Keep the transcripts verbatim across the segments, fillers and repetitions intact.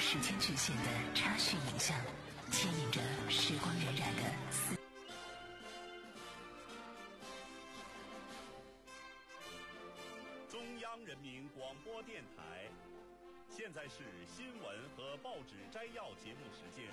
时间局限的插叙影像，牵引着时光荏苒的思。 中央人民广播电台，现在是新闻和报纸摘要节目时间。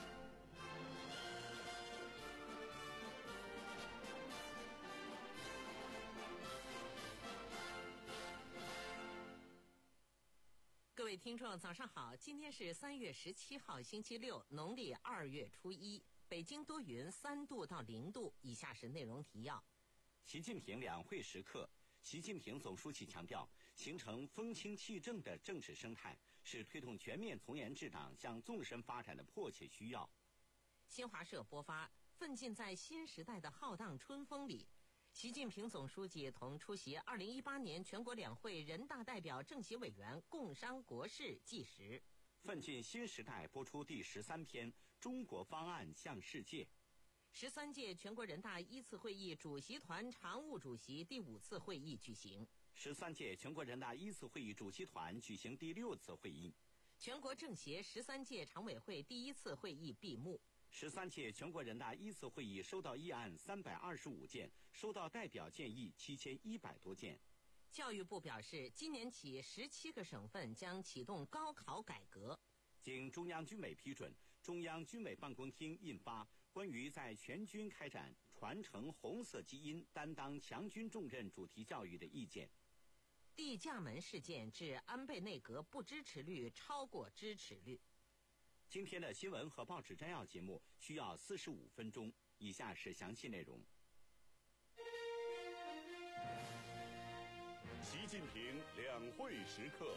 各位听众早上好，今天是三月十七号星期六，农历二月初一，北京多云，三度到零度。以下是内容提要。 习近平两会时刻，习近平总书记强调，形成风清气正的政治生态是推动全面从严治党向纵深发展的迫切需要。 新华社播发，奋进在新时代的浩荡春风里，习近平总书记同出席二零一八年全国两会人大代表政协委员共商国事纪实。 奋进新时代播出第十三篇《中国方案向世界》。 十三届全国人大一次会议主席团常务主席第五次会议举行。 十三届全国人大一次会议主席团举行第六次会议。 全国政协十三届常委会第一次会议闭幕。 十三届全国人大一次会议收到议案三百二十五件，收到代表建议七千一百多件。 教育部表示，今年起十七个省份将启动高考改革。 经中央军委批准，中央军委办公厅印发《关于在全军开展传承红色基因、担当强军重任主题教育的意见》。 地价门事件致安倍内阁不支持率超过支持率。 今天的新闻和报纸摘要节目需要四十五分钟，以下是详细内容。 习近平两会时刻。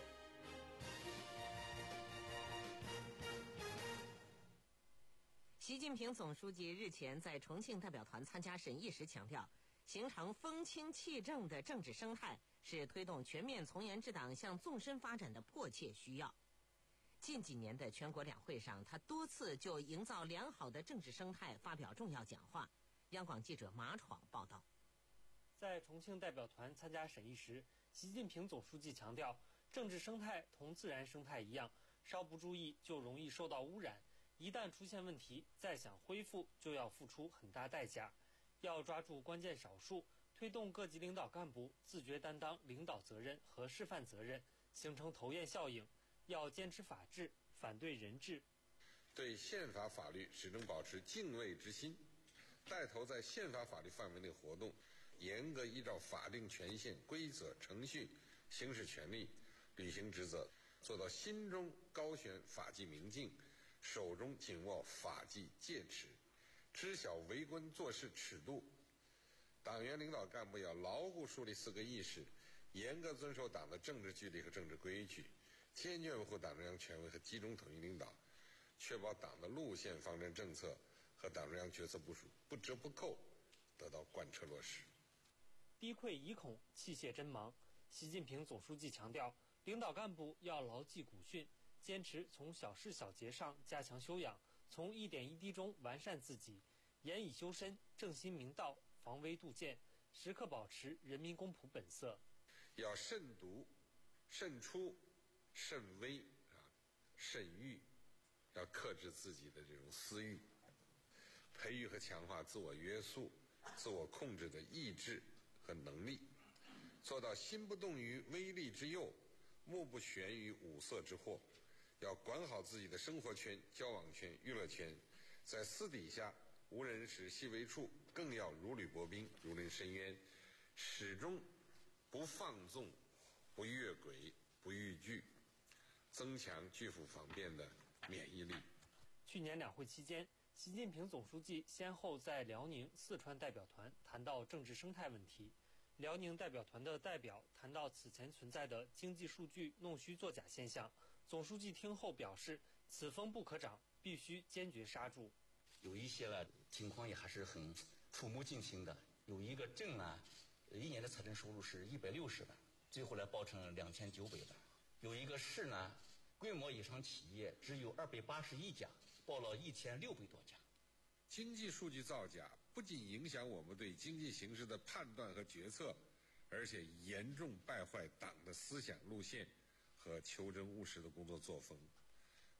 习近平总书记日前在重庆代表团参加审议时强调，形成风清气正的政治生态是推动全面从严治党向纵深发展的迫切需要。近几年的全国两会上，他多次就营造良好的政治生态发表重要讲话。央广记者马闯报道。 在重庆代表团参加审议时，习近平总书记强调，政治生态同自然生态一样，稍不注意就容易受到污染，一旦出现问题，再想恢复就要付出很大代价。要抓住关键少数，推动各级领导干部自觉担当领导责任和示范责任，形成头雁效应。要坚持法治，反对人治， 对宪法法律始终保持敬畏之心，带头在宪法法律范围内活动，严格依照法定权限、规则、程序行使权利，履行职责，做到心中高悬法纪明镜，手中紧握法纪戒尺，知晓为官做事尺度。党员领导干部要牢固树立四个意识，严格遵守党的政治纪律和政治规矩，坚决维护党中央权威和集中统一领导，确保党的路线方针政策和党中央决策部署不折不扣得到贯彻落实。 低愧疑恐，弃械真忙。习近平总书记强调，领导干部要牢记古训，坚持从小事小节上加强修养，从一点一滴中完善自己，严以修身，正心明道，防微杜渐，时刻保持人民公仆本色。 要慎独、慎出、慎微啊，慎欲，要克制自己的这种私欲，培育和强化自我约束、自我控制的意志和能力，做到心不动于微利之诱，目不悬于五色之祸。要管好自己的生活圈、交往圈、娱乐圈，在私底下无人使细微处，更要如履薄冰、如临深渊，始终不放纵、不越轨、不逾矩，增强拒腐防变的免疫力。 去年两会期间，习近平总书记先后在辽宁、四川代表团谈到政治生态问题。辽宁代表团的代表谈到此前存在的经济数据弄虚作假现象，总书记听后表示，此风不可长，必须坚决刹住。 有一些呢情况也还是很触目惊心的，有一个镇呢，一年的财政收入是一百六十万，最后来报成两千九百万。有一个市呢，规模以上企业只有二百八十一家，报了一千六百多家。 经济数据造假不仅影响我们对经济形势的判断和决策，而且严重败坏党的思想路线和求真务实的工作作风。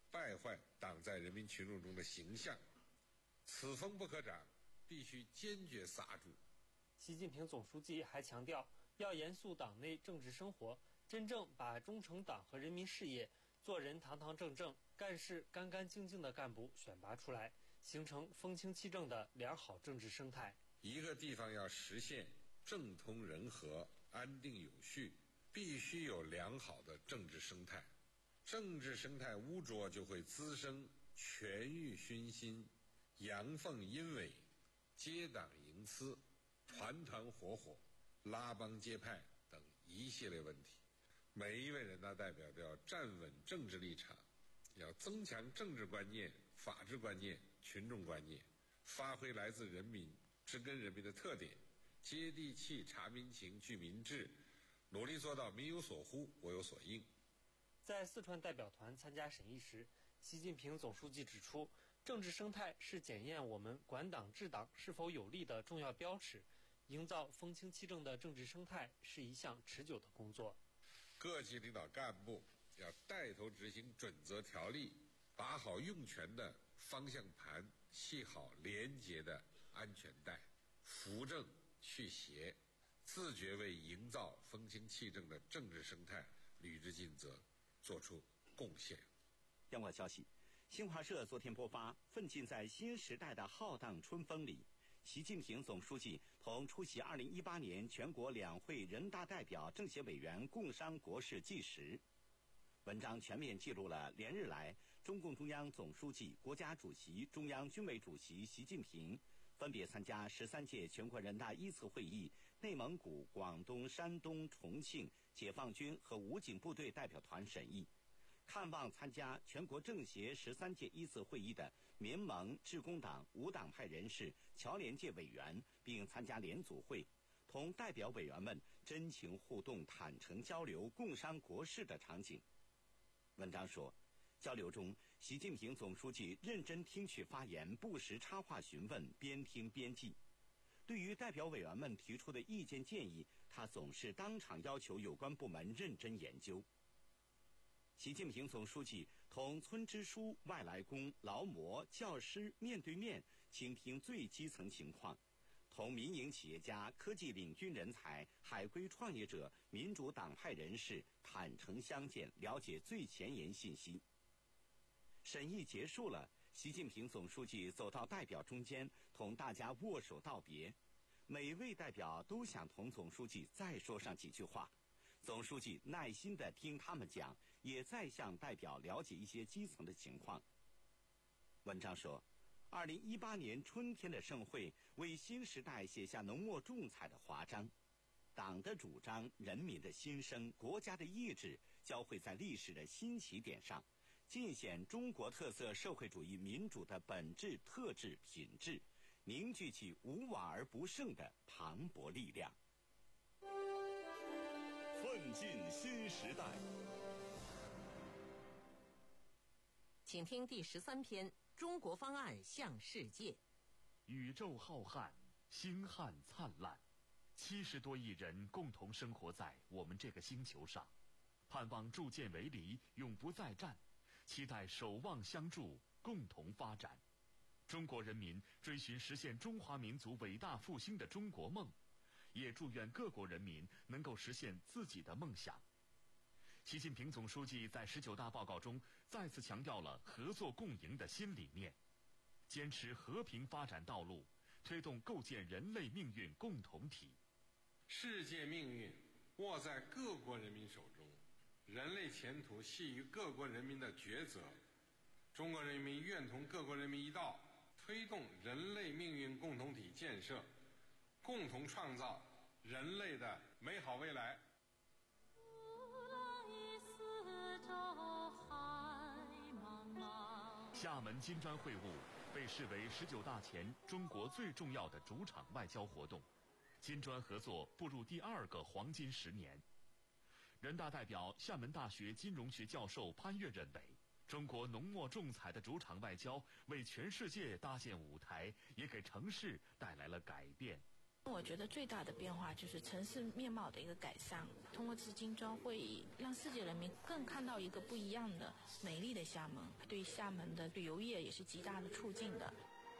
败坏党在人民群众中的形象。此风不可长，必须坚决刹住。 习近平总书记还强调，要严肃党内政治生活，真正把忠诚党和人民事业、做人堂堂正正、干事干干净净的干部选拔出来，形成风清气正的良好政治生态。 一个地方要实现政通人和、安定有序，必须有良好的政治生态。政治生态污浊，就会滋生权欲熏心、阳奉阴违、结党营私、团团伙伙、拉帮结派等一系列问题。每一位人大代表都要站稳政治立场，要增强政治观念、法治观念、群众观念，发挥来自人民、植根人民的特点，接地气、察民情、聚民智，努力做到民有所呼、我有所应。 在四川代表团参加审议时，习近平总书记指出，政治生态是检验我们管党治党是否有力的重要标尺，营造风清气正的政治生态是一项持久的工作。 各级领导干部要带头执行准则条例，把好用权的方向盘，系好廉洁的安全带，扶正去邪，自觉为营造风清气正的政治生态履职尽责，做出贡献。 央广消息，新华社昨天播发《奋进在新时代的浩荡春风里》，习近平总书记同出席二零一八年全国两会人大代表、政协委员共商国事纪实。文章全面记录了连日来中共中央总书记、国家主席、中央军委主席习近平分别参加十三届全国人大一次会议内蒙古、广东、山东、重庆解放军和武警部队代表团审议，看望参加全国政协十三届一次会议的民盟、致公党、无党派人士、侨联界委员，并参加联组会，同代表委员们真情互动、坦诚交流、共商国事的场景。文章说，交流中，习近平总书记认真听取发言，不时插话询问，边听边记。对于代表委员们提出的意见建议，他总是当场要求有关部门认真研究。习近平总书记同村支书、外来工、劳模、教师面对面倾听最基层情况，同民营企业家、科技领军人才、海归创业者、民主党派人士坦诚相见，了解最前沿信息。审议结束了，习近平总书记走到代表中间，同大家握手道别。每位代表都想同总书记再说上几句话，总书记耐心地听他们讲，也再向代表了解一些基层的情况。文章说，二零一八年春天的盛会为新时代写下浓墨重彩的华章，党的主张、人民的心声、国家的意志交汇在历史的新起点上，尽显中国特色社会主义民主的本质、特质、品质，凝聚起无往而不胜的磅礴力量。 奋进新时代， 请听第十三篇：中国方案向世界。 宇宙浩瀚，星汉灿烂，七十多亿人共同生活在我们这个星球上，盼望铸剑为犁，永不再战，期待守望相助，共同发展。中国人民追寻实现中华民族伟大复兴的中国梦，也祝愿各国人民能够实现自己的梦想。习近平总书记在十九大报告中再次强调了合作共赢的新理念，坚持和平发展道路，推动构建人类命运共同体。 世界命运握在各国人民手中，人类前途系于各国人民的抉择。中国人民愿同各国人民一道，推动人类命运共同体建设，共同创造人类的美好未来。 厦门金砖会晤被视为十九大前中国最重要的主场外交活动，金砖合作步入第二个黄金十年。人大代表、厦门大学金融学教授潘越认为，中国浓墨重彩的主场外交为全世界搭建舞台，也给城市带来了改变。 我觉得最大的变化就是城市面貌的一个改善。通过这次金砖会议，让世界人民更看到一个不一样的美丽的厦门，对厦门的旅游业也是极大的促进的。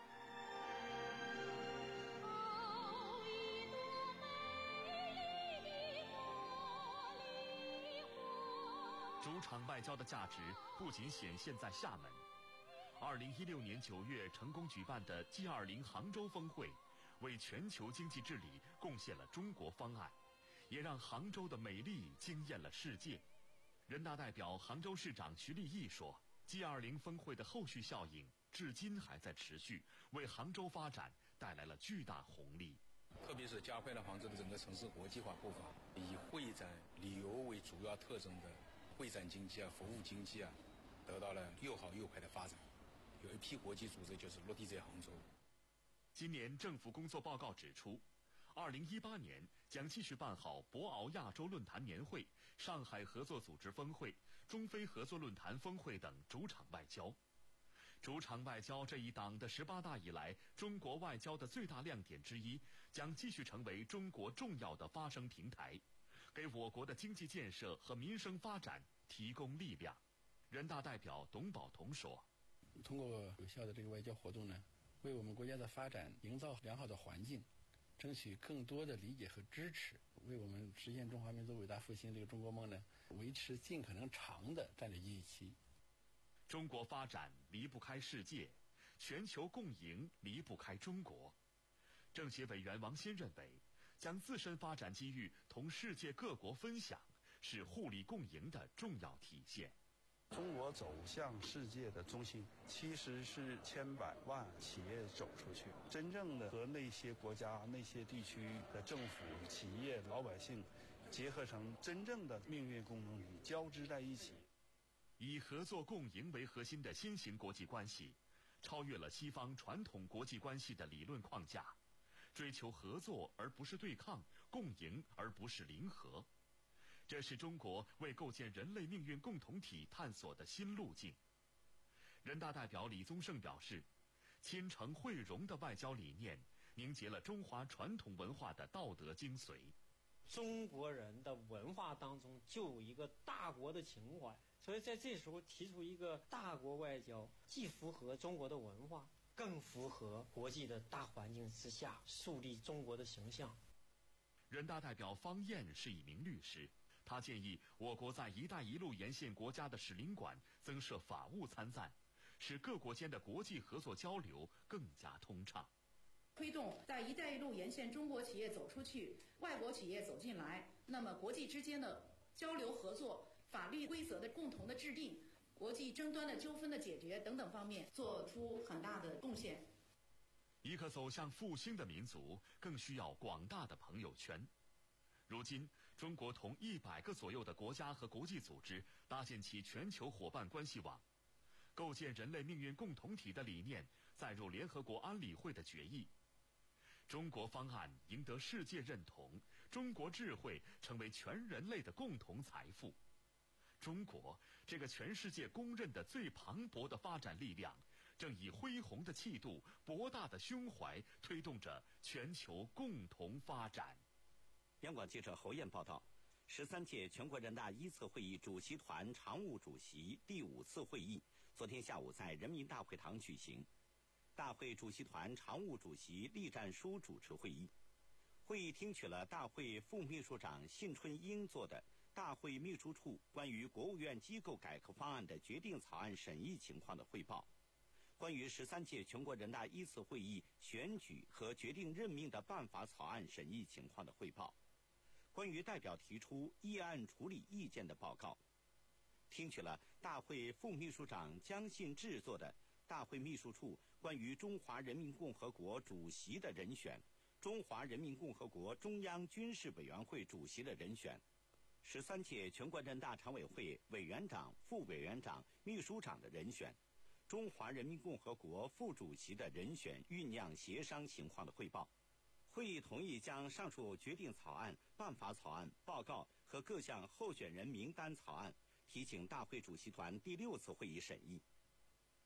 主场外交的价值不仅显现在厦门。二零一六年九月成功举办的 G 二十 杭州峰会，为全球经济治理贡献了中国方案，也让杭州的美丽惊艳了世界。人大代表杭州市长徐立毅说 ，G 二十 峰会的后续效应至今还在持续，为杭州发展带来了巨大红利。 特别是加快了杭州的整个城市国际化步伐，以会展、旅游为主要特征的会展经济啊、服务经济啊，得到了又好又快的发展。有一批国际组织就是落地在杭州。 今年政府工作报告指出，二零一八年将继续办好博鳌亚洲论坛年会、上海合作组织峰会、中非合作论坛峰会等主场外交。主场外交这一党的十八大以来中国外交的最大亮点之一，将继续成为中国重要的发声平台，给我国的经济建设和民生发展提供力量。人大代表董宝同说， 通过有效的这个外交活动呢，为我们国家的发展营造良好的环境，争取更多的理解和支持，为我们实现中华民族伟大复兴这个中国梦呢，维持尽可能长的战略预期。 中国发展离不开世界，全球共赢离不开中国。政协委员王鑫认为，将自身发展机遇同世界各国分享，是互利共赢的重要体现。 中国走向世界的中心，其实是千百万企业走出去，真正的和那些国家、那些地区的政府、企业、老百姓结合成真正的命运共同体，交织在一起。 以合作共赢为核心的新型国际关系，超越了西方传统国际关系的理论框架，追求合作而不是对抗，共赢而不是零和。这是中国为构建人类命运共同体探索的新路径。人大代表李宗盛表示，亲诚惠容的外交理念凝结了中华传统文化的道德精髓。 中国人的文化当中就有一个大国的情怀，所以在这时候提出一个大国外交，既符合中国的文化，更符合国际的大环境之下树立中国的形象。 人大代表方燕是一名律师，他建议我国在“一带一路”沿线国家的使领馆增设法务参赞，使各国间的国际合作交流更加通畅。 推动在“一带一路”沿线中国企业走出去，外国企业走进来，那么国际之间的交流合作、法律规则的共同的制定、国际争端的纠纷的解决等等方面做出很大的贡献。 一个走向复兴的民族，更需要广大的朋友圈。如今，中国同一百个左右的国家和国际组织搭建起全球伙伴关系网，构建人类命运共同体的理念载入联合国安理会的决议。中国方案赢得世界认同，中国智慧成为全人类的共同财富。中国这个全世界公认的最磅礴的发展力量，正以恢宏的气度、博大的胸怀，推动着全球共同发展。 央广记者侯燕报道，十三届全国人大一次会议主席团常务主席第五次会议昨天下午在人民大会堂举行。大会主席团常务主席栗战书主持会议。会议听取了大会副秘书长信春英做的大会秘书处关于国务院机构改革方案的决定草案审议情况的汇报，关于十三届全国人大一次会议选举和决定任命的办法草案审议情况的汇报，关于代表提出议案处理意见的报告，听取了大会副秘书长江信志做的大会秘书处关于中华人民共和国主席的人选、中华人民共和国中央军事委员会主席的人选、十三届全国人大常委会委员长、副委员长、秘书长的人选、中华人民共和国副主席的人选酝酿协商情况的汇报。会议同意将上述决定草案、办法草案、报告和各项候选人名单草案提请大会主席团第六次会议审议。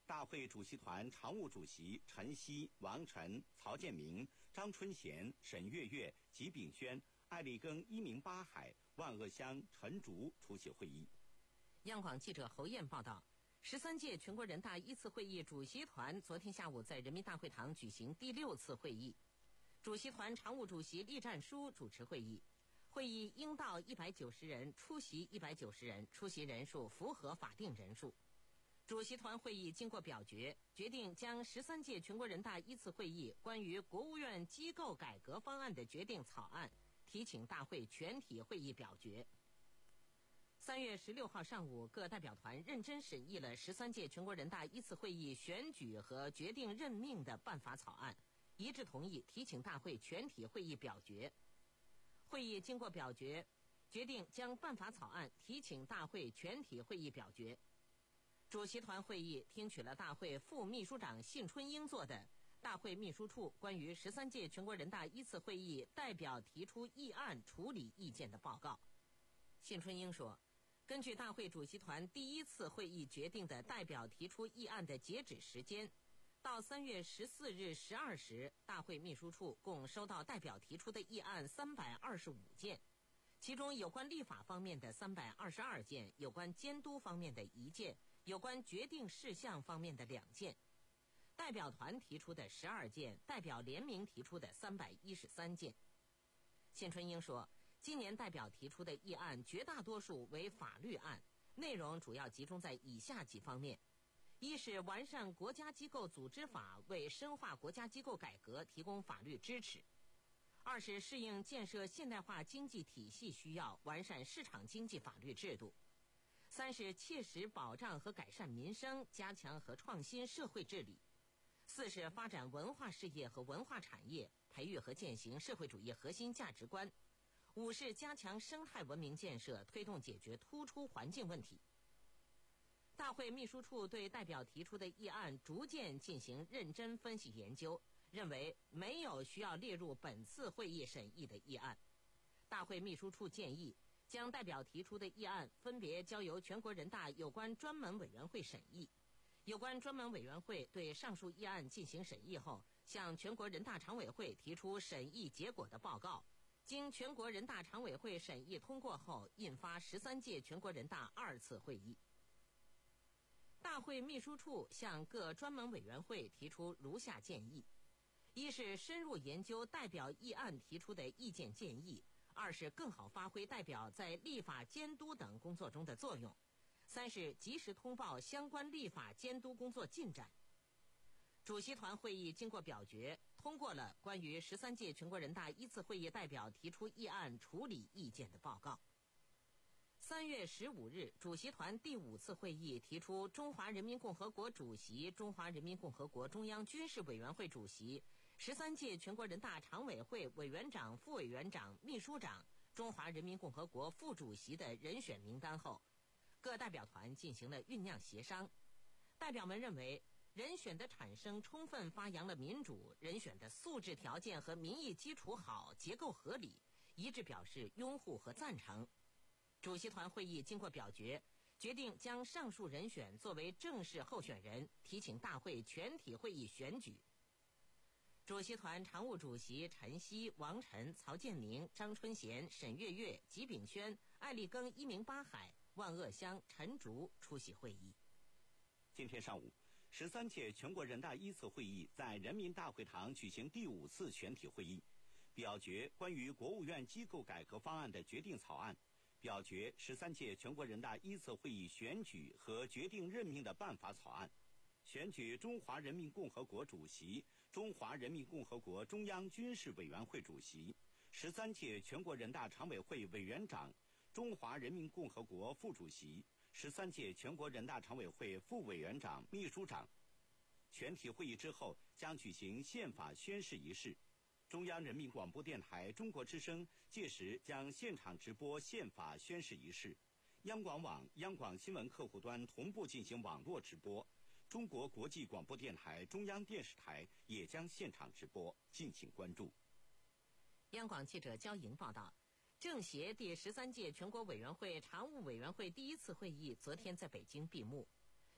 大会主席团常务主席陈希、王晨、曹建明、张春贤、沈月月、吉炳轩、艾立庚、一鸣八海、万鄂湘、陈竹出席会议。 央广记者侯燕报道，十三届全国人大一次会议主席团昨天下午在人民大会堂举行第六次会议，主席团常务主席栗战书主持会议。会议应到一百九十人，出席一百九十人，出席人数符合法定人数。主席团会议经过表决，决定将十三届全国人大一次会议关于国务院机构改革方案的决定草案提请大会全体会议表决。三月十六号上午，各代表团认真审议了十三届全国人大一次会议选举和决定任命的办法草案，一致同意提请大会全体会议表决。会议经过表决，决定将办法草案提请大会全体会议表决。主席团会议听取了大会副秘书长信春英做的大会秘书处关于十三届全国人大一次会议代表提出议案处理意见的报告。信春英说，根据大会主席团第一次会议决定的代表提出议案的截止时间，到三月十四日十二时，大会秘书处共收到代表提出的议案三百二十五件，其中有关立法方面的三百二十二件，有关监督方面的一件，有关决定事项方面的两件。代表团提出的十二件，代表联名提出的三百一十三件。信春英说，今年代表提出的议案绝大多数为法律案，内容主要集中在以下几方面：一是完善国家机构组织法，为深化国家机构改革提供法律支持；二是适应建设现代化经济体系需要，完善市场经济法律制度；三是切实保障和改善民生，加强和创新社会治理；四是发展文化事业和文化产业，培育和践行社会主义核心价值观；五是加强生态文明建设，推动解决突出环境问题。大会秘书处对代表提出的议案逐渐进行认真分析研究，认为没有需要列入本次会议审议的议案。大会秘书处建议将代表提出的议案分别交由全国人大有关专门委员会审议，有关专门委员会对上述议案进行审议后，向全国人大常委会提出审议结果的报告，经全国人大常委会审议通过后，印发十三届全国人大二次会议。大会秘书处向各专门委员会提出如下建议：一是深入研究代表议案提出的意见建议；二是更好发挥代表在立法监督等工作中的作用；三是及时通报相关立法监督工作进展。主席团会议经过表决，通过了关于十三届全国人大一次会议代表提出议案处理意见的报告。三月十五日，主席团第五次会议提出中华人民共和国主席、中华人民共和国中央军事委员会主席、十三届全国人大常委会委员长、副委员长、秘书长、中华人民共和国副主席的人选名单后，各代表团进行了酝酿协商。代表们认为，人选的产生充分发扬了民主，人选的素质条件和民意基础好，结构合理，一致表示拥护和赞成。主席团会议经过表决，决定将上述人选作为正式候选人，提请大会全体会议选举。主席团常务主席陈希、王晨、曹建明、张春贤、沈月月、吉炳轩、艾立庚、一鸣八海、万鄂湘、陈竹出席会议。 今天上午，十三届全国人大一次会议在人民大会堂举行第五次全体会议，表决关于国务院机构改革方案的决定草案，表决十三届全国人大一次会议选举和决定任命的办法草案，选举中华人民共和国主席、中华人民共和国中央军事委员会主席、十三届全国人大常委会委员长、中华人民共和国副主席、十三届全国人大常委会副委员长、秘书长。全体会议之后将举行宪法宣誓仪式。中央人民广播电台中国之声届时将现场直播宪法宣誓仪式，央广网、央广新闻客户端同步进行网络直播，中国国际广播电台、中央电视台也将现场直播，敬请关注。 央广记者焦莹报道，政协第十三届全国委员会常务委员会第一次会议昨天在北京闭幕。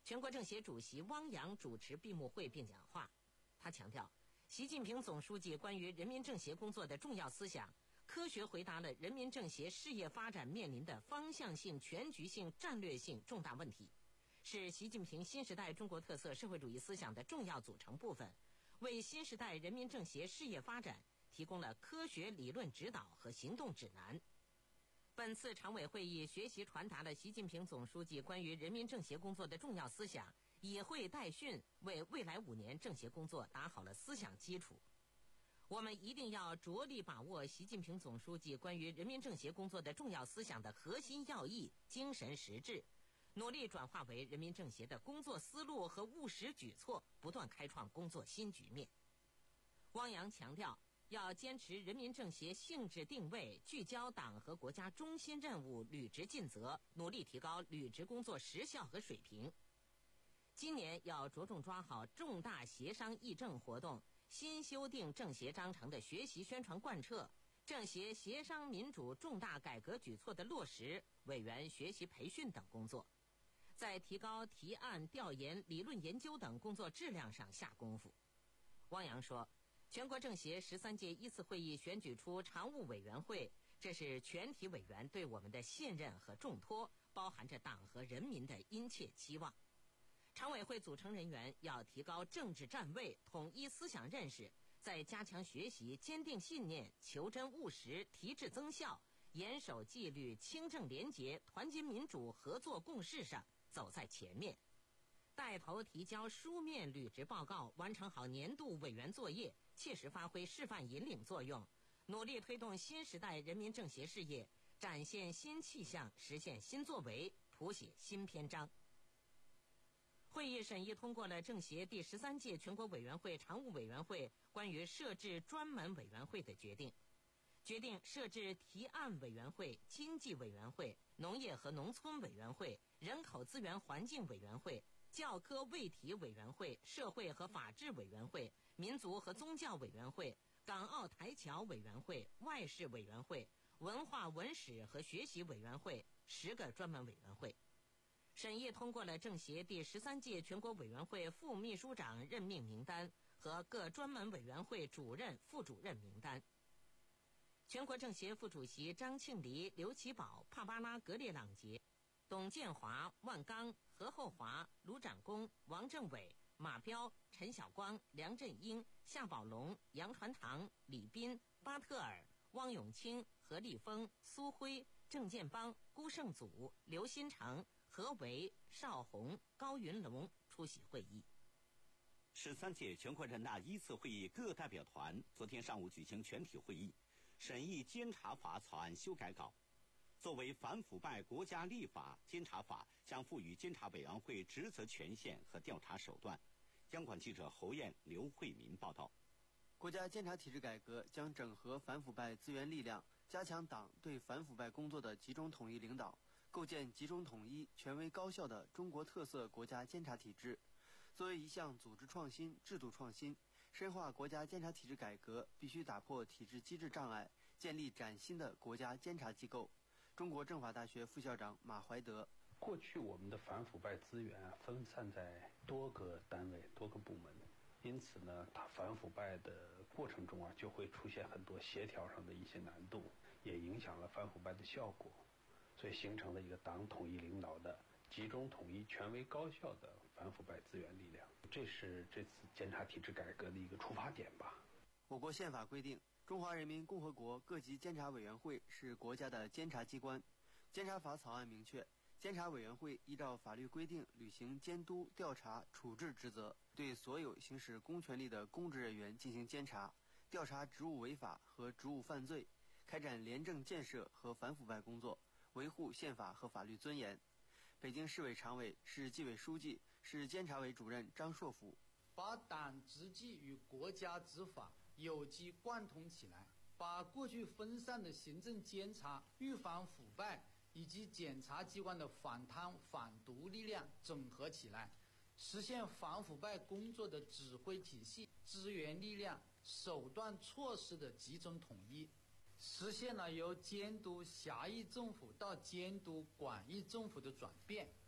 全国政协主席汪洋主持闭幕会并讲话，他强调，习近平总书记关于人民政协工作的重要思想，科学回答了人民政协事业发展面临的方向性、全局性、战略性重大问题，是习近平新时代中国特色社会主义思想的重要组成部分，为新时代人民政协事业发展提供了科学理论指导和行动指南。本次常委会议学习传达了习近平总书记关于人民政协工作的重要思想，以会代训，为未来五年政协工作打好了思想基础。我们一定要着力把握习近平总书记关于人民政协工作的重要思想的核心要义、精神实质，努力转化为人民政协的工作思路和务实举措，不断开创工作新局面。汪洋强调，要坚持人民政协性质定位，聚焦党和国家中心任务，履职尽责，努力提高履职工作时效和水平。今年要着重抓好重大协商议政活动、新修订政协章程的学习宣传贯彻、政协协商民主重大改革举措的落实、委员学习培训等工作，在提高提案、调研、理论研究等工作质量上下功夫。汪洋说，全国政协十三届一次会议选举出常务委员会，这是全体委员对我们的信任和重托，包含着党和人民的殷切期望。常委会组成人员要提高政治站位，统一思想认识，在加强学习、坚定信念、求真务实、提质增效、严守纪律、清正廉洁、团结民主、合作共事上走在前面，带头提交书面履职报告，完成好年度委员作业，切实发挥示范引领作用，努力推动新时代人民政协事业展现新气象，实现新作为，谱写新篇章。会议审议通过了政协第十三届全国委员会常务委员会关于设置专门委员会的决定，决定设置提案委员会、经济委员会、农业和农村委员会、人口资源环境委员会、教科卫体委员会、社会和法制委员会、民族和宗教委员会、港澳台侨委员会、外事委员会、文化文史和学习委员会十个专门委员会。审议通过了政协第十三届全国委员会副秘书长任命名单和各专门委员会主任、副主任名单。全国政协副主席张庆黎、刘奇葆、帕巴拉·格列朗杰、董建华、万钢、何厚华、卢展功、王政委、马彪、陈晓光、梁振英、夏宝龙、杨传堂、李斌、巴特尔、汪永清、何立峰、苏辉、郑建邦、辜胜祖、刘新成、何为、邵宏、高云龙出席会议。 十三届全国人大一次会议各代表团昨天上午举行全体会议，审议监察法草案修改稿。作为反腐败国家立法，监察法将赋予监察委员会职责权限和调查手段。央广记者侯艳、刘慧民报道。 国家监察体制改革将整合反腐败资源力量，加强党对反腐败工作的集中统一领导，构建集中统一、权威高效的中国特色国家监察体制。作为一项组织创新、制度创新，深化国家监察体制改革，必须打破体制机制障碍，建立崭新的国家监察机构。中国政法大学副校长马怀德： 过去我们的反腐败资源啊分散在多个单位、多个部门，因此呢，它反腐败的过程中啊，就会出现很多协调上的一些难度，也影响了反腐败的效果，所以形成了一个党统一领导的集中统一、权威高效的反腐败资源力量。这是这次监察体制改革的一个出发点吧。 我国宪法规定，中华人民共和国各级监察委员会是国家的监察机关。监察法草案明确，监察委员会依照法律规定履行监督、调查、处置职责，对所有行使公权力的公职人员进行监察，调查职务违法和职务犯罪，开展廉政建设和反腐败工作，维护宪法和法律尊严。北京市委常委、市纪委书记、市监察委主任张硕福： 把党执纪与国家执法有机贯通起来，把过去分散的行政监察、预防腐败以及检察机关的反贪反毒力量整合起来，实现反腐败工作的指挥体系、资源力量、手段措施的集中统一，实现了由监督狭义政府到监督广义政府的转变。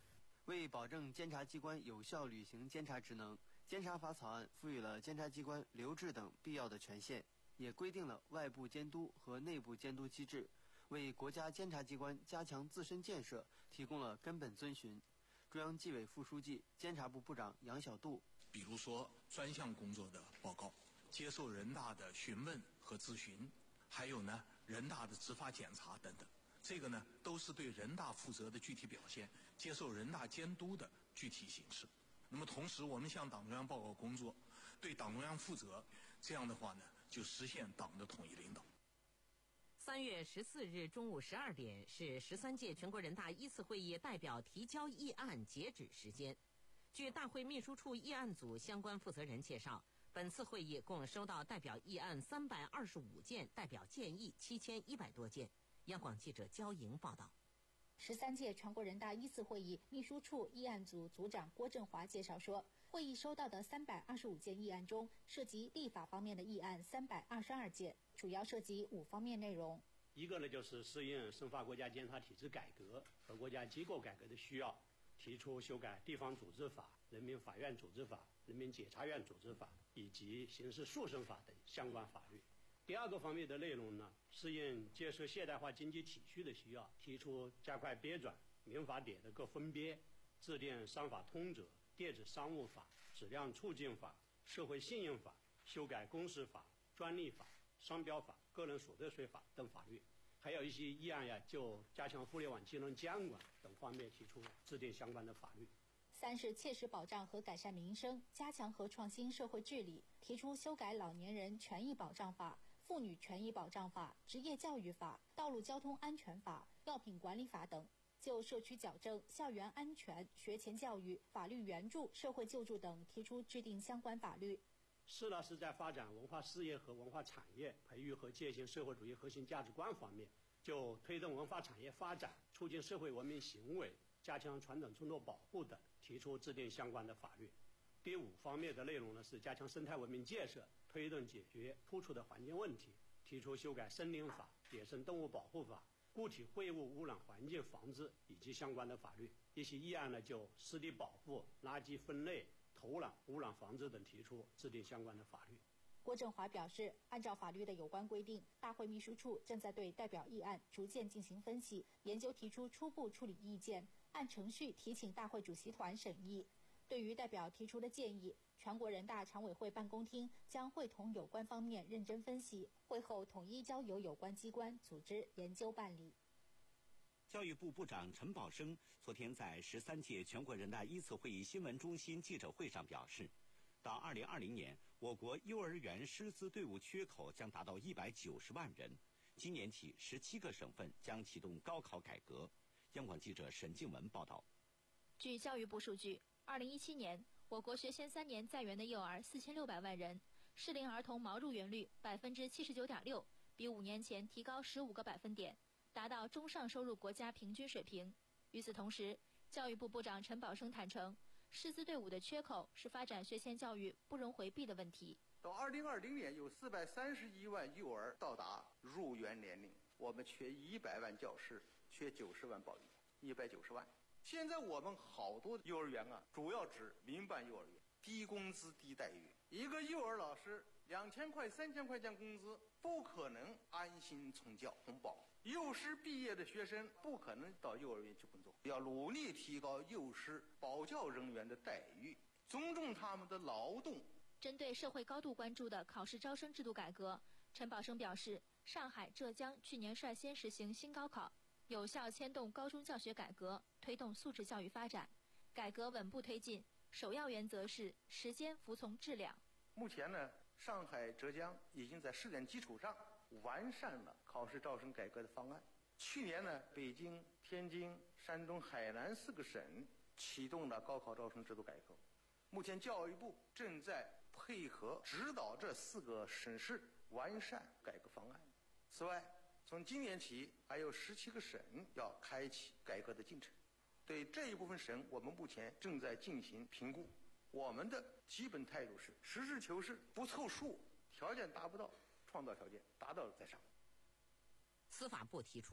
为保证监察机关有效履行监察职能，监察法草案赋予了监察机关留置等必要的权限，也规定了外部监督和内部监督机制，为国家监察机关加强自身建设提供了根本遵循。中央纪委副书记、监察部部长杨晓渡， 比如说专项工作的报告，接受人大的询问和咨询，还有呢人大的执法检查等等，这个呢都是对人大负责的具体表现，接受人大监督的具体形式。那么同时我们向党中央报告工作，对党中央负责，这样的话呢就实现党的统一领导。 三月十四日中午十二点是十三届全国人大一次会议代表提交议案截止时间。据大会秘书处议案组相关负责人介绍，本次会议共收到代表议案三百二十五件，代表建议七千一百多件。央广记者焦莹报道。 十三届全国人大一次会议秘书处议案组组长郭振华介绍说，会议收到的三百二十五件议案中，涉及立法方面的议案三百二十二件，主要涉及五方面内容。 一个呢，就是适应深化国家监察体制改革和国家机构改革的需要，提出修改地方组织法、人民法院组织法、人民检察院组织法以及刑事诉讼法等相关法律。第二个方面的内容呢，适应建设现代化经济体系的需要，提出加快编纂民法典的各分编，制定商法通则、电子商务法、质量促进法、社会信用法，修改公司法、专利法、商标法、个人所得税法等法律。还有一些议案呀，就加强互联网金融监管等方面提出制定相关的法律。 三是切实保障和改善民生，加强和创新社会治理，提出修改老年人权益保障法、妇女权益保障法、职业教育法、道路交通安全法、药品管理法等，就社区矫正、校园安全、学前教育、法律援助、社会救助等提出制定相关法律。 四呢，是在发展文化事业和文化产业、培育和践行社会主义核心价值观方面，就推动文化产业发展、促进社会文明行为、加强传统村落保护等，提出制定相关的法律。第五方面的内容呢，是加强生态文明建设，推动解决突出的环境问题，提出修改森林法、野生动物保护法、固体废物污染环境防治以及相关的法律。一些议案呢，就湿地保护、垃圾分类、土壤污染防治等提出制定相关的法律。 郭振华表示，按照法律的有关规定，大会秘书处正在对代表议案逐渐进行分析，研究提出初步处理意见，按程序提请大会主席团审议。对于代表提出的建议，全国人大常委会办公厅将会同有关方面认真分析，会后统一交由有关机关组织研究办理。 教育部部长陈宝生昨天在十三届全国人大一次会议新闻中心记者会上表示，到二零二零年，我国幼儿园师资队伍缺口将达到一百九十万人。今年起，十七个省份将启动高考改革。央广记者沈静文报道。 据教育部数据，二零一七年，我国学前三年在园的幼儿四千六百万人，适龄儿童毛入园率百分之七十九点六，比五年前提高十五个百分点，达到中上收入国家平均水平。与此同时，教育部部长陈宝生坦诚，师资队伍的缺口是发展学前教育不容回避的问题。 到二零二零年，有四百三十一万幼儿到达入园年龄，我们缺一百万教师，缺九十万保育，一百九十万。现在我们好多幼儿园啊，主要指民办幼儿园，低工资低待遇，一个幼儿老师两千块、三千块钱工资，不可能安心从教从保。幼师毕业的学生不可能到幼儿园去工作，要努力提高幼师保教人员的待遇，尊重他们的劳动。 针对社会高度关注的考试招生制度改革，陈宝生表示，上海、浙江去年率先实行新高考，有效牵动高中教学改革，推动素质教育发展。改革稳步推进，首要原则是时间服从质量。 目前呢，上海、浙江已经在试点基础上完善了考试招生改革的方案。去年呢，北京、天津、山东、海南四个省启动了高考招生制度改革。目前教育部正在配合指导这四个省市完善改革方案。此外，从今年起，还有十七个省要开启改革的进程。对这一部分省，我们目前正在进行评估。我们的基本态度是实事求是，不凑数，条件达不到，创造条件，达到了再上。 司法部提出，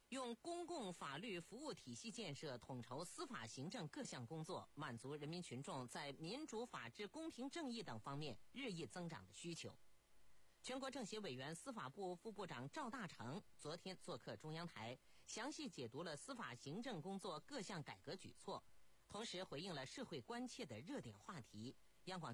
用公共法律服务体系建设统筹司法行政各项工作，满足人民群众在民主、法治、公平正义等方面日益增长的需求。全国政协委员、司法部副部长赵大成昨天做客中央台，详细解读了司法行政工作各项改革举措，同时回应了社会关切的热点话题。央广